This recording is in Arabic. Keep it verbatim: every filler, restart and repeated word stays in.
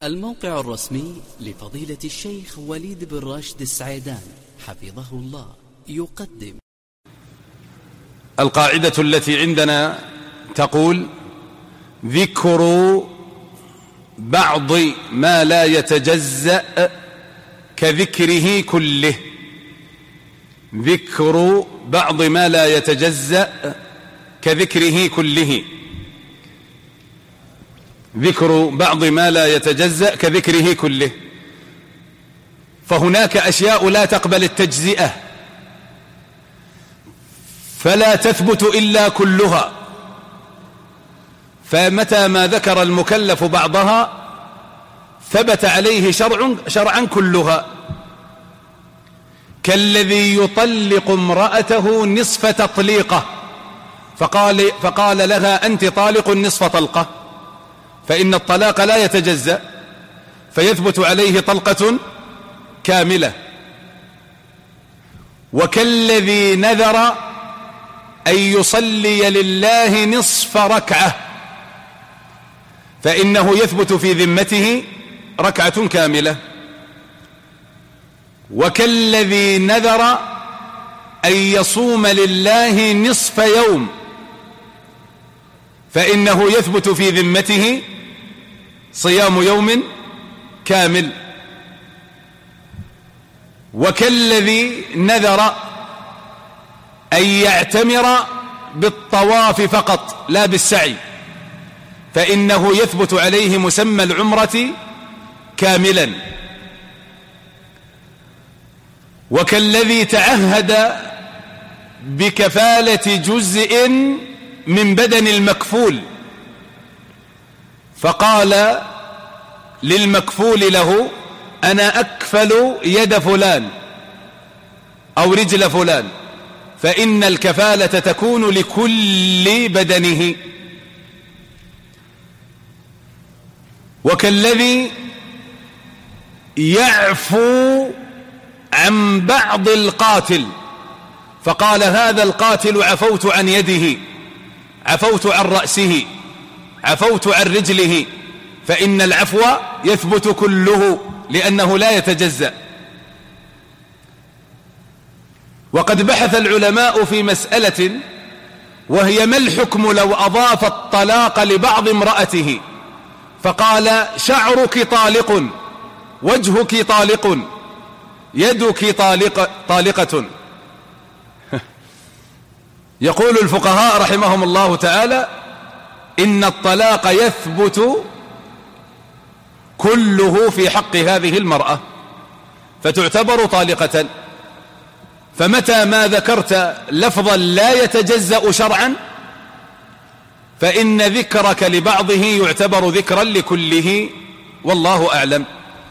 الموقع الرسمي لفضيلة الشيخ وليد بن راشد السعيدان حفظه الله يقدم القاعدة التي عندنا تقول: ذكر بعض ما لا يتجزأ كذكره كله. ذكر بعض ما لا يتجزأ كذكره كله. ذكر بعض ما لا يتجزأ كذكره كله. فهناك أشياء لا تقبل التجزئة فلا تثبت إلا كلها، فمتى ما ذكر المكلف بعضها ثبت عليه شرع شرعا كلها، كالذي يطلق امرأته نصف تطليقه فقال, فقال لها أنت طالق نصف طلقة، فإن الطلاق لا يتجزأ فيثبت عليه طلقة كاملة. وكالذي نذر أن يصلي لله نصف ركعة فإنه يثبت في ذمته ركعة كاملة. وكالذي نذر أن يصوم لله نصف يوم فإنه يثبت في ذمته صيام يوم كامل. وكالذي نذر أن يعتمر بالطواف فقط لا بالسعي فإنه يثبت عليه مسمى العمرة كاملا. وكالذي تعهد بكفالة جزء من بدن المكفول فقال للمكفول له أنا أكفل يد فلان أو رجل فلان، فإن الكفالة تكون لكل بدنه. وكالذي يعفو عن بعض القاتل فقال هذا القاتل عفوت عن يده، عفوت عن رأسه، عفوت عن رجله، فإن العفو يثبت كله لأنه لا يتجزأ. وقد بحث العلماء في مسألة وهي ما الحكم لو أضاف الطلاق لبعض امرأته فقال شعرك طالق، وجهك طالق، يدك طالق طالقة. يقول الفقهاء رحمهم الله تعالى إن الطلاق يثبت كله في حق هذه المرأة فتعتبر طالقة. فمتى ما ذكرت لفظا لا يتجزأ شرعا فإن ذكرك لبعضه يعتبر ذكرا لكله، والله أعلم.